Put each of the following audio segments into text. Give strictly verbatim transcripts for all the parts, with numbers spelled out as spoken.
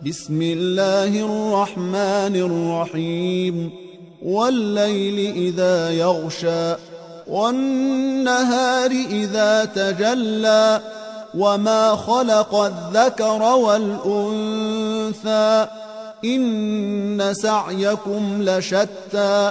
بسم الله الرحمن الرحيم والليل إذا يغشى والنهار إذا تجلى وما خلق الذكر والأنثى إن سعيكم لشتى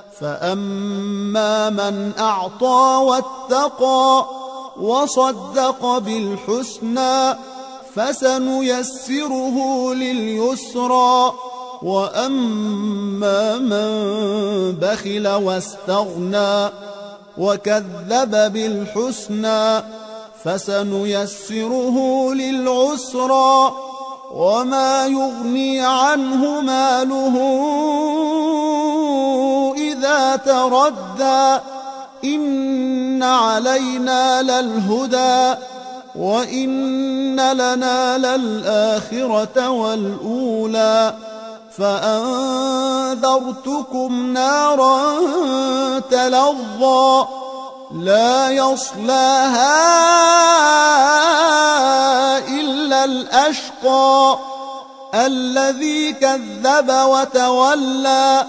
فأما من أعطى واتقى وصدق بالحسنى فسنيسره لليسرى وأما من بخل واستغنى وكذب بالحسنى فسنيسره للعسرى وما يغني عنه ماله إذا تردى إن علينا للهدى وإن لنا للآخرة والأولى فأنذرتكم نارا تلظى لا يصلاها إلا الأشقى الذي كذب وتولى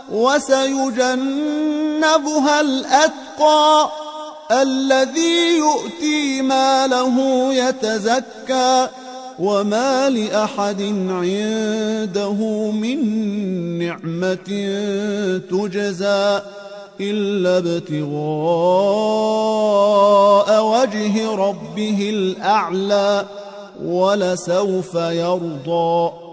وسيجنبها الأتقى الذي يؤتي ماله يتزكى وما لأحد عنده من نعمة تجزى إلا ابتغاء وجه ربه الأعلى ولسوف يرضى.